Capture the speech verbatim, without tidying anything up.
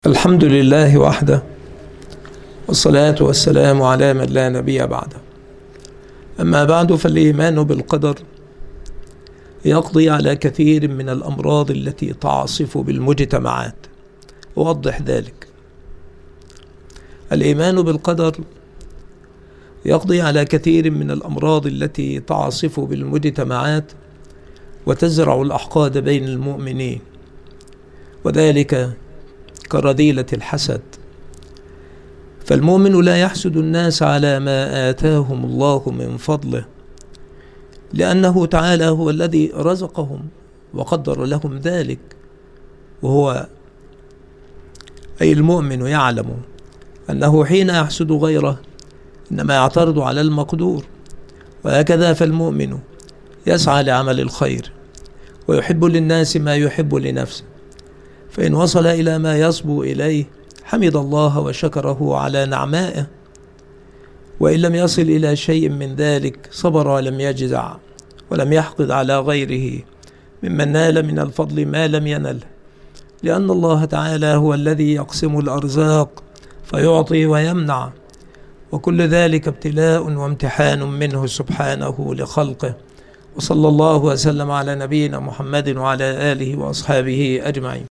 الحمد لله وحده، والصلاة والسلام على من لا نبي بعده. أما بعد، فالإيمان بالقدر يقضي على كثير من الأمراض التي تعصف بالمجتمعات. أوضح ذلك. الإيمان بالقدر يقضي على كثير من الأمراض التي تعصف بالمجتمعات وتزرع الأحقاد بين المؤمنين، وذلك كرذيلة الحسد. فالمؤمن لا يحسد الناس على ما آتاهم الله من فضله، لأنه تعالى هو الذي رزقهم وقدر لهم ذلك، وهو أي المؤمن يعلم أنه حين يحسد غيره إنما يعترض على المقدور. وهكذا فالمؤمن يسعى لعمل الخير ويحب للناس ما يحب لنفسه، فإن وصل إلى ما يصبو إليه حمد الله وشكره على نعمائه، وإن لم يصل إلى شيء من ذلك صبر ولم يجزع ولم يحقد على غيره ممن نال من الفضل ما لم ينل، لأن الله تعالى هو الذي يقسم الأرزاق فيعطي ويمنع، وكل ذلك ابتلاء وامتحان منه سبحانه لخلقه. وصلى الله وسلم على نبينا محمد وعلى آله وأصحابه أجمعين.